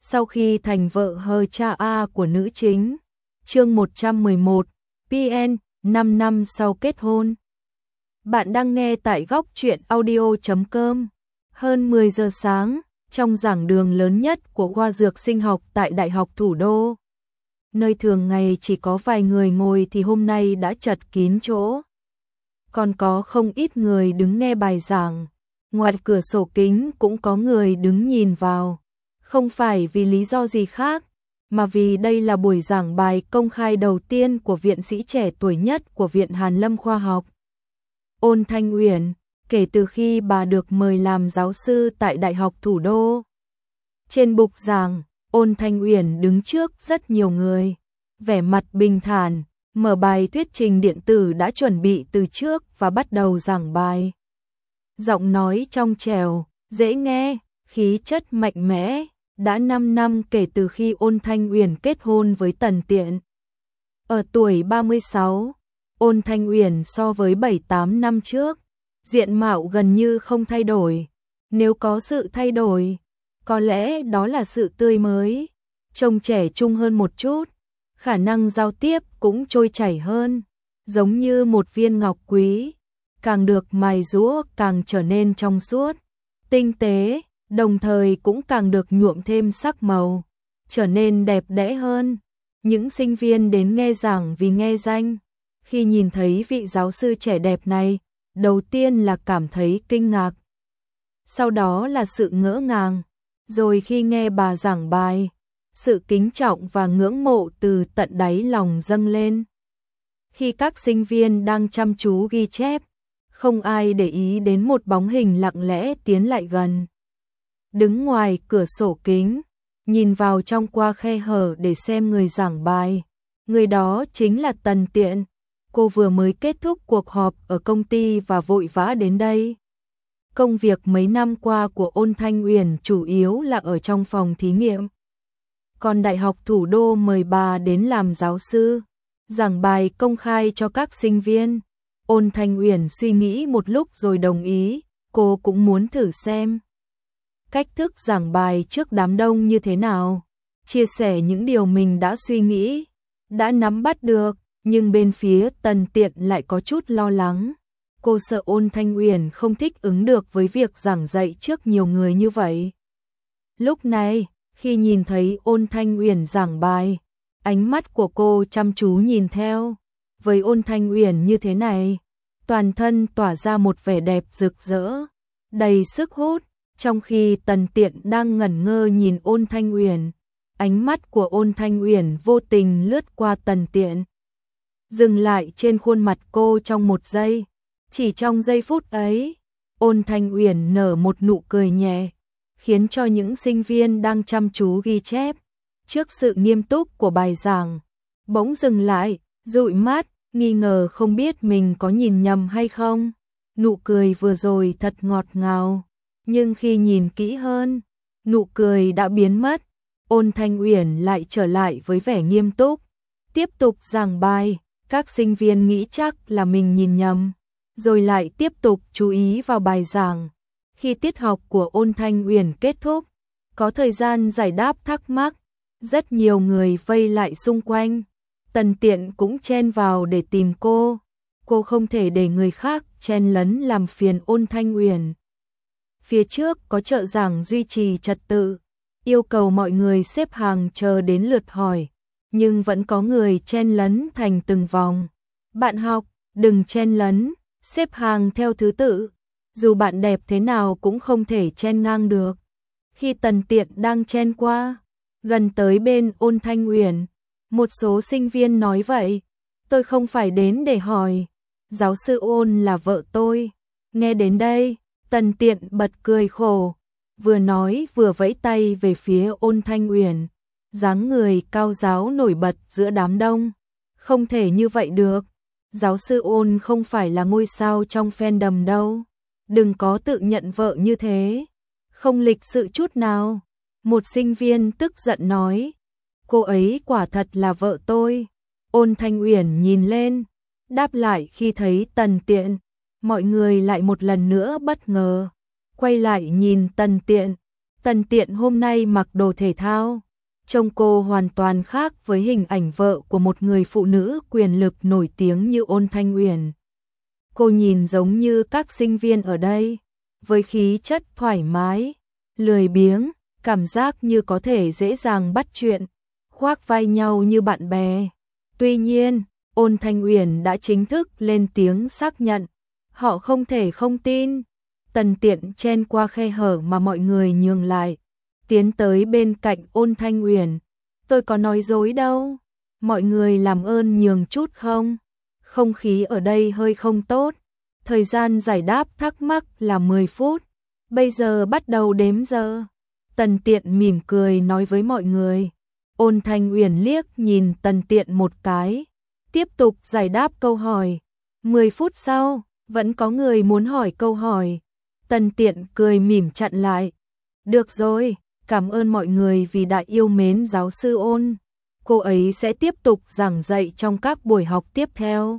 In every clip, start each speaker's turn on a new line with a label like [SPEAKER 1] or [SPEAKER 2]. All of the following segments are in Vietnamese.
[SPEAKER 1] sau khi thành vợ hờ cha A của nữ chính. Chương 111, PN, 5 năm sau kết hôn. Bạn đang nghe tại góc truyện audio.com. Hơn 10 giờ sáng, trong giảng đường lớn nhất của khoa dược sinh học tại Đại học Thủ đô. Nơi thường ngày chỉ có vài người ngồi thì hôm nay đã chật kín chỗ. Còn có không ít người đứng nghe bài giảng. Ngoài cửa sổ kính cũng có người đứng nhìn vào. Không phải vì lý do gì khác, mà vì đây là buổi giảng bài công khai đầu tiên của viện sĩ trẻ tuổi nhất của Viện Hàn Lâm Khoa học. Ôn Thanh Uyển, kể từ khi bà được mời làm giáo sư tại Đại học Thủ đô. Trên bục giảng, Ôn Thanh Uyển đứng trước rất nhiều người, vẻ mặt bình thản, mở bài thuyết trình điện tử đã chuẩn bị từ trước và bắt đầu giảng bài. Giọng nói trong trẻo, dễ nghe, khí chất mạnh mẽ, đã 5 năm kể từ khi Ôn Thanh Uyển kết hôn với Tần Tiện. Ở tuổi 36, Ôn Thanh Uyển so với 7-8 năm trước, diện mạo gần như không thay đổi. Nếu có sự thay đổi, có lẽ đó là sự tươi mới, trông trẻ trung hơn một chút, khả năng giao tiếp cũng trôi chảy hơn, giống như một viên ngọc quý, càng được mài giũa càng trở nên trong suốt, tinh tế, đồng thời cũng càng được nhuộm thêm sắc màu, trở nên đẹp đẽ hơn. Những sinh viên đến nghe giảng vì nghe danh, khi nhìn thấy vị giáo sư trẻ đẹp này, đầu tiên là cảm thấy kinh ngạc, sau đó là sự ngỡ ngàng, rồi khi nghe bà giảng bài, sự kính trọng và ngưỡng mộ từ tận đáy lòng dâng lên. Khi các sinh viên đang chăm chú ghi chép, không ai để ý đến một bóng hình lặng lẽ tiến lại gần. Đứng ngoài cửa sổ kính, nhìn vào trong qua khe hở để xem người giảng bài. Người đó chính là Tần Tiện. Cô vừa mới kết thúc cuộc họp ở công ty và vội vã đến đây. Công việc mấy năm qua của Ôn Thanh Uyển chủ yếu là ở trong phòng thí nghiệm. Còn Đại học Thủ đô mời bà đến làm giáo sư, giảng bài công khai cho các sinh viên. Ôn Thanh Uyển suy nghĩ một lúc rồi đồng ý, cô cũng muốn thử xem cách thức giảng bài trước đám đông như thế nào, chia sẻ những điều mình đã suy nghĩ, đã nắm bắt được, nhưng bên phía Tần Tiện lại có chút lo lắng. Cô sợ Ôn Thanh Uyển không thích ứng được với việc giảng dạy trước nhiều người như vậy. Lúc này, khi nhìn thấy Ôn Thanh Uyển giảng bài, ánh mắt của cô chăm chú nhìn theo. Với Ôn Thanh Uyển như thế này, toàn thân tỏa ra một vẻ đẹp rực rỡ, đầy sức hút, trong khi Tần Tiện đang ngẩn ngơ nhìn Ôn Thanh Uyển, ánh mắt của Ôn Thanh Uyển vô tình lướt qua Tần Tiện, dừng lại trên khuôn mặt cô trong một giây. Chỉ trong giây phút ấy, Ôn Thanh Uyển nở một nụ cười nhẹ, khiến cho những sinh viên đang chăm chú ghi chép, trước sự nghiêm túc của bài giảng, bỗng dừng lại, dụi mắt, nghi ngờ không biết mình có nhìn nhầm hay không. Nụ cười vừa rồi thật ngọt ngào, nhưng khi nhìn kỹ hơn, nụ cười đã biến mất. Ôn Thanh Uyển lại trở lại với vẻ nghiêm túc, tiếp tục giảng bài. Các sinh viên nghĩ chắc là mình nhìn nhầm, rồi lại tiếp tục chú ý vào bài giảng. Khi tiết học của Ôn Thanh Uyển kết thúc, có thời gian giải đáp thắc mắc, rất nhiều người vây lại xung quanh. Tần Tiện cũng chen vào để tìm cô. Cô không thể để người khác chen lấn làm phiền Ôn Thanh Uyển. Phía trước có trợ giảng duy trì trật tự, yêu cầu mọi người xếp hàng chờ đến lượt hỏi, nhưng vẫn có người chen lấn thành từng vòng. Bạn học, đừng chen lấn, xếp hàng theo thứ tự, dù bạn đẹp thế nào cũng không thể chen ngang được. Khi Tần Tiện đang chen qua, gần tới bên Ôn Thanh Uyển, một số sinh viên nói vậy, tôi không phải đến để hỏi, giáo sư Ôn là vợ tôi. Nghe đến đây, Tần Tiện bật cười khổ, vừa nói vừa vẫy tay về phía Ôn Thanh Uyển, dáng người cao ráo nổi bật giữa đám đông. Không thể như vậy được, giáo sư Ôn không phải là ngôi sao trong fandom đâu, đừng có tự nhận vợ như thế, không lịch sự chút nào. Một sinh viên tức giận nói, cô ấy quả thật là vợ tôi. Ôn Thanh Uyển nhìn lên, đáp lại khi thấy Tần Tiện, mọi người lại một lần nữa bất ngờ, quay lại nhìn Tần Tiện. Tần Tiện hôm nay mặc đồ thể thao, trông cô hoàn toàn khác với hình ảnh vợ của một người phụ nữ quyền lực nổi tiếng như Ôn Thanh Uyển. Cô nhìn giống như các sinh viên ở đây, với khí chất thoải mái, lười biếng, cảm giác như có thể dễ dàng bắt chuyện, khoác vai nhau như bạn bè. Tuy nhiên, Ôn Thanh Uyển đã chính thức lên tiếng xác nhận, họ không thể không tin. Tần Tiện chen qua khe hở mà mọi người nhường lại, tiến tới bên cạnh Ôn Thanh Uyển. Tôi có nói dối đâu, mọi người làm ơn nhường chút không? Không khí ở đây hơi không tốt. Thời gian giải đáp thắc mắc là 10 phút, bây giờ bắt đầu đếm giờ. Tần Tiện mỉm cười nói với mọi người. Ôn Thanh Uyển liếc nhìn Tần Tiện một cái, tiếp tục giải đáp câu hỏi. 10 phút sau, vẫn có người muốn hỏi câu hỏi. Tần Tiện cười mỉm chặn lại. Được rồi, cảm ơn mọi người vì đã yêu mến giáo sư Ôn. Cô ấy sẽ tiếp tục giảng dạy trong các buổi học tiếp theo.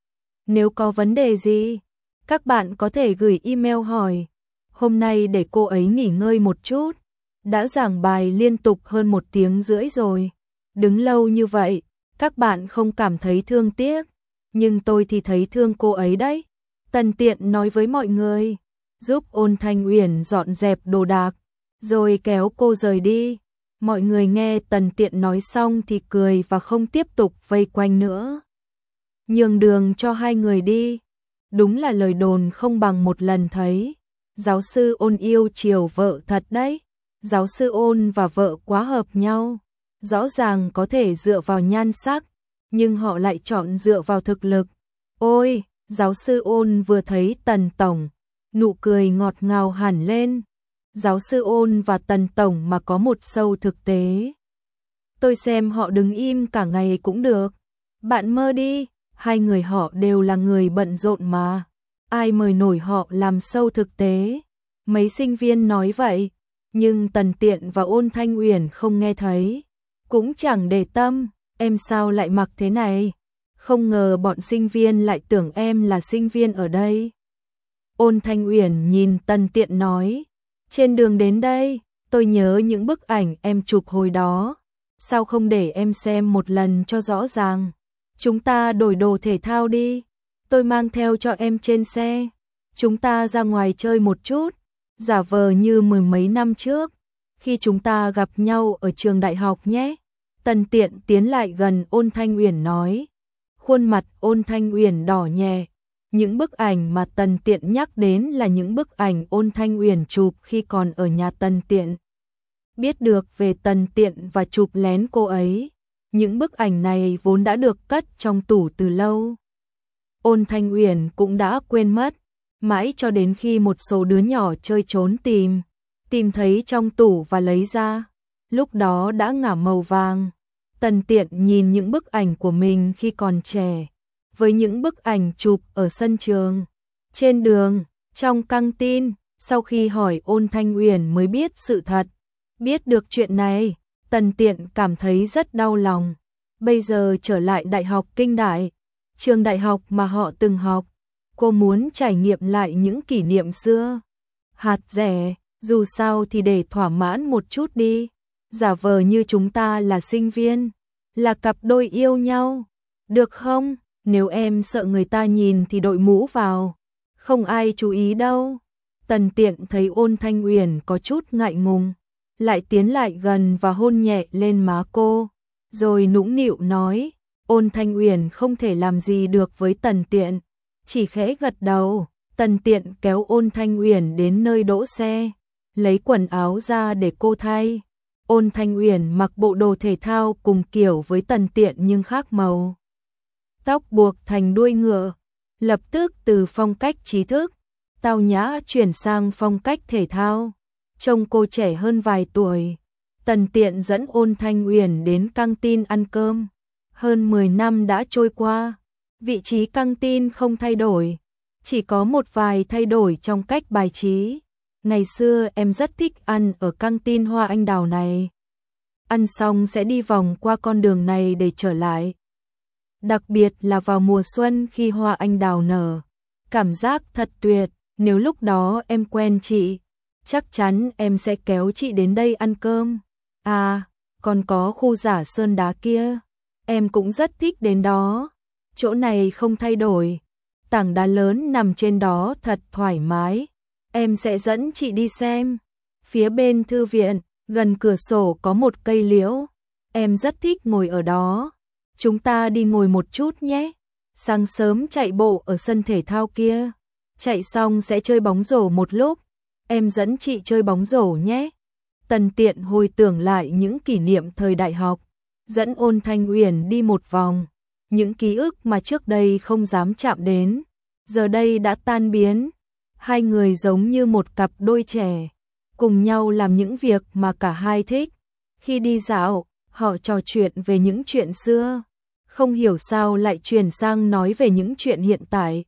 [SPEAKER 1] Nếu có vấn đề gì, các bạn có thể gửi email hỏi. Hôm nay để cô ấy nghỉ ngơi một chút. Đã giảng bài liên tục hơn 1 tiếng rưỡi rồi. Đứng lâu như vậy, các bạn không cảm thấy thương tiếc. Nhưng tôi thì thấy thương cô ấy đấy. Tần Tiện nói với mọi người, giúp Ôn Thanh Uyển dọn dẹp đồ đạc, rồi kéo cô rời đi. Mọi người nghe Tần Tiện nói xong thì cười và không tiếp tục vây quanh nữa. Nhường đường cho hai người đi. Đúng là lời đồn không bằng một lần thấy. Giáo sư Ôn yêu chiều vợ thật đấy. Giáo sư Ôn và vợ quá hợp nhau. Rõ ràng có thể dựa vào nhan sắc, nhưng họ lại chọn dựa vào thực lực. Ôi, giáo sư Ôn vừa thấy Tần Tổng, nụ cười ngọt ngào hẳn lên. Giáo sư Ôn và Tần Tổng mà có một show thực tế. Tôi xem họ đứng im cả ngày cũng được. Bạn mơ đi, hai người họ đều là người bận rộn mà. Ai mời nổi họ làm show thực tế. Mấy sinh viên nói vậy, nhưng Tần Tiện và Ôn Thanh Uyển không nghe thấy. Cũng chẳng để tâm, em sao lại mặc thế này? Không ngờ bọn sinh viên lại tưởng em là sinh viên ở đây. Ôn Thanh Uyển nhìn Tần Tiện nói, trên đường đến đây, tôi nhớ những bức ảnh em chụp hồi đó. Sao không để em xem một lần cho rõ ràng? Chúng ta đổi đồ thể thao đi, tôi mang theo cho em trên xe. Chúng ta ra ngoài chơi một chút, giả vờ như 10 mấy năm trước, khi chúng ta gặp nhau ở trường đại học nhé. Tần Tiện tiến lại gần Ôn Thanh Uyển nói. Khuôn mặt Ôn Thanh Uyển đỏ nhẹ. Những bức ảnh mà Tần Tiện nhắc đến là những bức ảnh Ôn Thanh Uyển chụp khi còn ở nhà Tần Tiện. Biết được về Tần Tiện và chụp lén cô ấy, những bức ảnh này vốn đã được cất trong tủ từ lâu. Ôn Thanh Uyển cũng đã quên mất, mãi cho đến khi một số đứa nhỏ chơi trốn tìm thấy trong tủ và lấy ra. Lúc đó đã ngả màu vàng. Tần Tiện nhìn những bức ảnh của mình khi còn trẻ, với những bức ảnh chụp ở sân trường, trên đường, trong căng tin. Sau khi hỏi Ôn Thanh Uyển mới biết sự thật. Biết được chuyện này, Tần Tiện cảm thấy rất đau lòng. Bây giờ trở lại Đại học Kinh Đại, trường đại học mà họ từng học, cô muốn trải nghiệm lại những kỷ niệm xưa. Hạt rẻ, dù sao thì để thỏa mãn một chút đi. Giả vờ như chúng ta là sinh viên, là cặp đôi yêu nhau. Được không? Nếu em sợ người ta nhìn thì đội mũ vào. Không ai chú ý đâu. Tần Tiện thấy Ôn Thanh Uyển có chút ngại ngùng, lại tiến lại gần và hôn nhẹ lên má cô, rồi nũng nịu nói. Ôn Thanh Uyển không thể làm gì được với Tần Tiện, chỉ khẽ gật đầu. Tần Tiện kéo Ôn Thanh Uyển đến nơi đỗ xe, lấy quần áo ra để cô thay. Ôn Thanh Uyển mặc bộ đồ thể thao cùng kiểu với Tần Tiện nhưng khác màu. Tóc buộc thành đuôi ngựa, lập tức từ phong cách trí thức, tao nhã chuyển sang phong cách thể thao. Trông cô trẻ hơn vài tuổi. Tần Tiện dẫn Ôn Thanh Uyển đến căng tin ăn cơm. Hơn 10 năm đã trôi qua, vị trí căng tin không thay đổi, chỉ có một vài thay đổi trong cách bài trí. Ngày xưa em rất thích ăn ở căng tin Hoa Anh Đào này. Ăn xong sẽ đi vòng qua con đường này để trở lại. Đặc biệt là vào mùa xuân khi hoa anh đào nở. Cảm giác thật tuyệt, nếu lúc đó em quen chị chắc chắn em sẽ kéo chị đến đây ăn cơm. À, còn có khu Giả Sơn Đá kia, em cũng rất thích đến đó. Chỗ này không thay đổi, tảng đá lớn nằm trên đó thật thoải mái. Em sẽ dẫn chị đi xem. Phía bên thư viện, gần cửa sổ có một cây liễu. Em rất thích ngồi ở đó. Chúng ta đi ngồi một chút nhé. Sáng sớm chạy bộ ở sân thể thao kia. Chạy xong sẽ chơi bóng rổ một lúc. Em dẫn chị chơi bóng rổ nhé. Tần Tiện hồi tưởng lại những kỷ niệm thời đại học, dẫn Ôn Thanh Uyển đi một vòng. Những ký ức mà trước đây không dám chạm đến, giờ đây đã tan biến. Hai người giống như một cặp đôi trẻ, cùng nhau làm những việc mà cả hai thích. Khi đi dạo, họ trò chuyện về những chuyện xưa, không hiểu sao lại chuyển sang nói về những chuyện hiện tại.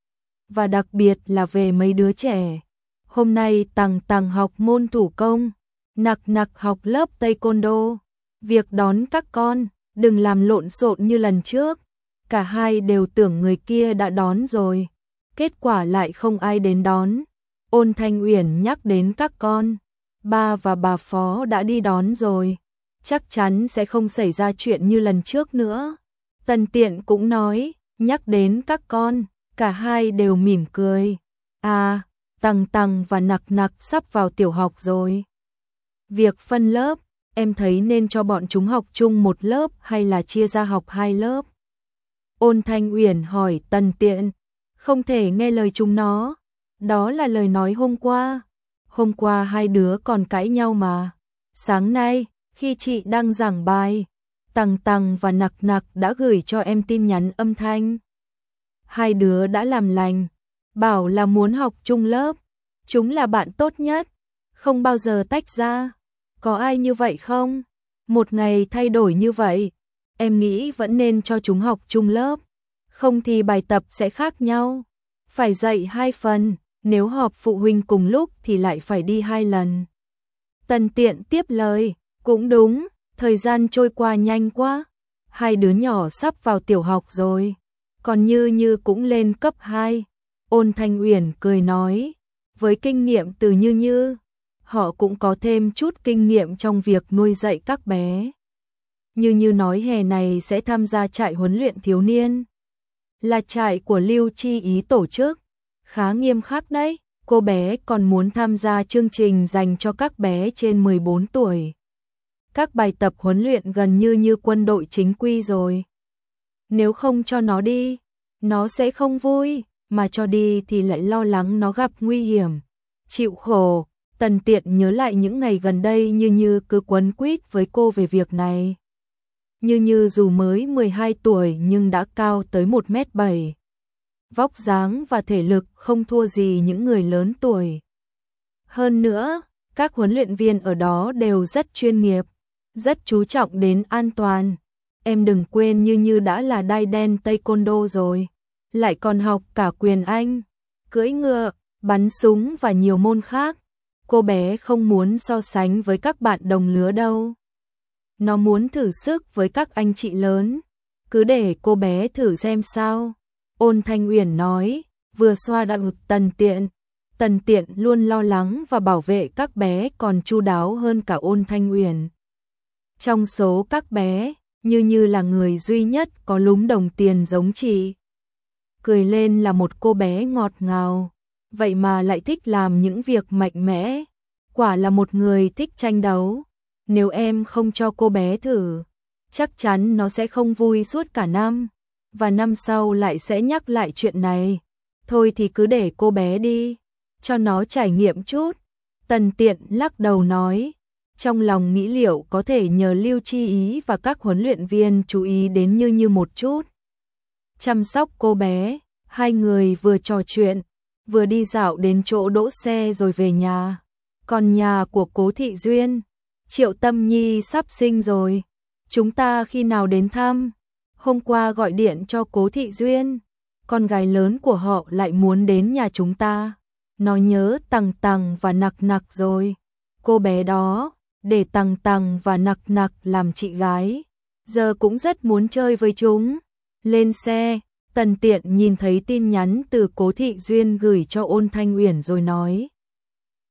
[SPEAKER 1] Và đặc biệt là về mấy đứa trẻ. Hôm nay Tằng Tằng học môn thủ công, Nặc Nặc học lớp taekwondo. Việc đón các con, đừng làm lộn xộn như lần trước. Cả hai đều tưởng người kia đã đón rồi, kết quả lại không ai đến đón. Ôn Thanh Uyển nhắc đến các con, ba và bà Phó đã đi đón rồi, chắc chắn sẽ không xảy ra chuyện như lần trước nữa. Tần Tiện cũng nói, nhắc đến các con, cả hai đều mỉm cười. À, Tằng Tằng và Nặc Nặc sắp vào tiểu học rồi. Việc phân lớp, em thấy nên cho bọn chúng học chung một lớp hay là chia ra học hai lớp? Ôn Thanh Uyển hỏi Tần Tiện. Không thể nghe lời chúng nó. Đó là lời nói hôm qua. Hôm qua hai đứa còn cãi nhau mà. Sáng nay, khi chị đang giảng bài, Tằng Tằng và Nặc Nặc đã gửi cho em tin nhắn âm thanh. Hai đứa đã làm lành, bảo là muốn học chung lớp. Chúng là bạn tốt nhất, không bao giờ tách ra. Có ai như vậy không? Một ngày thay đổi như vậy, em nghĩ vẫn nên cho chúng học chung lớp. Không thì bài tập sẽ khác nhau. Phải dạy hai phần, nếu họp phụ huynh cùng lúc thì lại phải đi hai lần. Tần Tiện tiếp lời, cũng đúng, thời gian trôi qua nhanh quá. Hai đứa nhỏ sắp vào tiểu học rồi, còn Như Như cũng lên cấp 2. Ôn Thanh Uyển cười nói, với kinh nghiệm từ Như Như, họ cũng có thêm chút kinh nghiệm trong việc nuôi dạy các bé. Như Như nói hè này sẽ tham gia trại huấn luyện thiếu niên. Là trại của Lưu Chi Ý tổ chức, khá nghiêm khắc đấy. Cô bé còn muốn tham gia chương trình dành cho các bé trên 14 tuổi. Các bài tập huấn luyện gần như quân đội chính quy rồi. Nếu không cho nó đi, nó sẽ không vui, mà cho đi thì lại lo lắng nó gặp nguy hiểm, chịu khổ. Tần Tiện nhớ lại những ngày gần đây Như Như cứ quấn quýt với cô về việc này. Như Như dù mới 12 tuổi nhưng đã cao tới 1m7. Vóc dáng và thể lực không thua gì những người lớn tuổi. Hơn nữa, các huấn luyện viên ở đó đều rất chuyên nghiệp, rất chú trọng đến an toàn. Em đừng quên Như Như đã là đai đen taekwondo rồi, lại còn học cả quyền Anh, cưỡi ngựa, bắn súng và nhiều môn khác. Cô bé không muốn so sánh với các bạn đồng lứa đâu. Nó muốn thử sức với các anh chị lớn. Cứ để cô bé thử xem sao. Ôn Thanh Uyển nói, vừa xoa đầu Tần Tiện. Tần Tiện luôn lo lắng và bảo vệ các bé còn chu đáo hơn cả Ôn Thanh Uyển. Trong số các bé, Như Như là người duy nhất có lúm đồng tiền giống chị. Cười lên là một cô bé ngọt ngào, vậy mà lại thích làm những việc mạnh mẽ. Quả là một người thích tranh đấu. Nếu em không cho cô bé thử, chắc chắn nó sẽ không vui suốt cả năm. Và năm sau lại sẽ nhắc lại chuyện này. Thôi thì cứ để cô bé đi, cho nó trải nghiệm chút. Tần Tiện lắc đầu nói, trong lòng nghĩ liệu có thể nhờ Lưu Chi Ý và các huấn luyện viên chú ý đến Như Như một chút. Chăm sóc cô bé, hai người vừa trò chuyện, vừa đi dạo đến chỗ đỗ xe rồi về nhà. Còn nhà của Cố Thị Duyên, Triệu Tâm Nhi sắp sinh rồi, chúng ta khi nào đến thăm? Hôm qua gọi điện cho Cố Thị Duyên, con gái lớn của họ lại muốn đến nhà chúng ta. Nó nhớ Tằng Tằng và Nặc Nặc rồi. Cô bé đó, để Tằng Tằng và Nặc Nặc làm chị gái, giờ cũng rất muốn chơi với chúng. Lên xe, Tần Tiện nhìn thấy tin nhắn từ Cố Thị Duyên gửi cho Ôn Thanh Uyển rồi nói,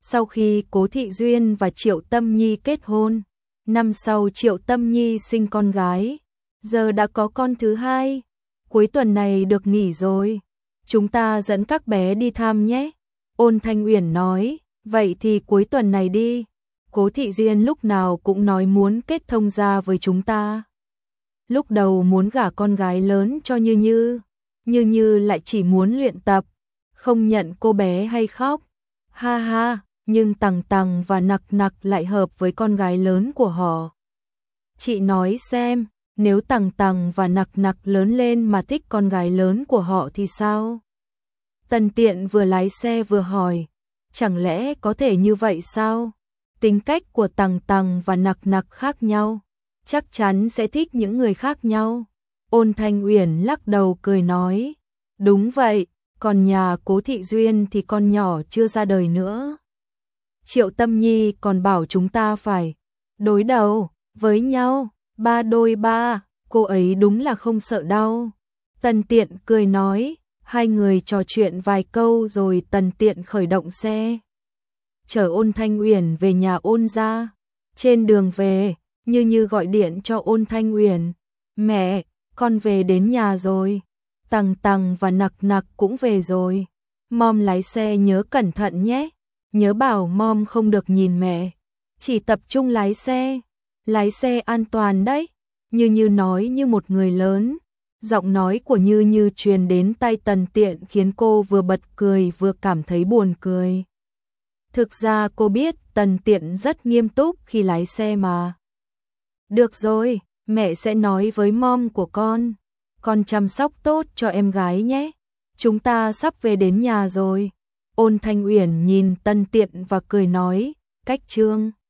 [SPEAKER 1] Sau khi Cố Thị Duyên và Triệu Tâm Nhi kết hôn, năm sau Triệu Tâm Nhi sinh con gái, giờ đã có con thứ hai. Cuối tuần này được nghỉ rồi, chúng ta dẫn các bé đi thăm nhé. Ôn Thanh Uyển nói, vậy thì cuối tuần này đi. Cố Thị Duyên lúc nào cũng nói muốn kết thông gia với chúng ta. Lúc đầu muốn gả con gái lớn cho Như Như, Như Như lại chỉ muốn luyện tập, không nhận cô bé hay khóc. Ha ha, nhưng Tằng Tằng và Nặc Nặc lại hợp với con gái lớn của họ. Chị nói xem, nếu Tằng Tằng và Nặc Nặc lớn lên mà thích con gái lớn của họ thì sao? Tần Tiện vừa lái xe vừa hỏi, chẳng lẽ có thể như vậy sao? Tính cách của Tằng Tằng và Nặc Nặc khác nhau, chắc chắn sẽ thích những người khác nhau. Ôn Thanh Uyển lắc đầu cười nói, đúng vậy, còn nhà Cố Thị Duyên thì con nhỏ chưa ra đời nữa. Triệu Tâm Nhi còn bảo chúng ta phải đối đầu với nhau, 3 đôi 3, cô ấy đúng là không sợ đau. Tần Tiện cười nói, hai người trò chuyện vài câu rồi Tần Tiện khởi động xe, chở Ôn Thanh Uyển về nhà Ôn gia. Trên đường về, Như Như gọi điện cho Ôn Thanh Uyển, mẹ, con về đến nhà rồi, Tằng Tằng và Nặc Nặc cũng về rồi, mom lái xe nhớ cẩn thận nhé, nhớ bảo mom không được nhìn mẹ, chỉ tập trung lái xe an toàn đấy. Như Như nói như một người lớn, giọng nói của Như Như truyền đến tai Tần Tiện khiến cô vừa bật cười vừa cảm thấy buồn cười. Thực ra cô biết Tần Tiện rất nghiêm túc khi lái xe mà. Được rồi, mẹ sẽ nói với mom của con chăm sóc tốt cho em gái nhé. Chúng ta sắp về đến nhà rồi. Ôn Thanh Uyển nhìn Tần Tiện và cười nói, cách chương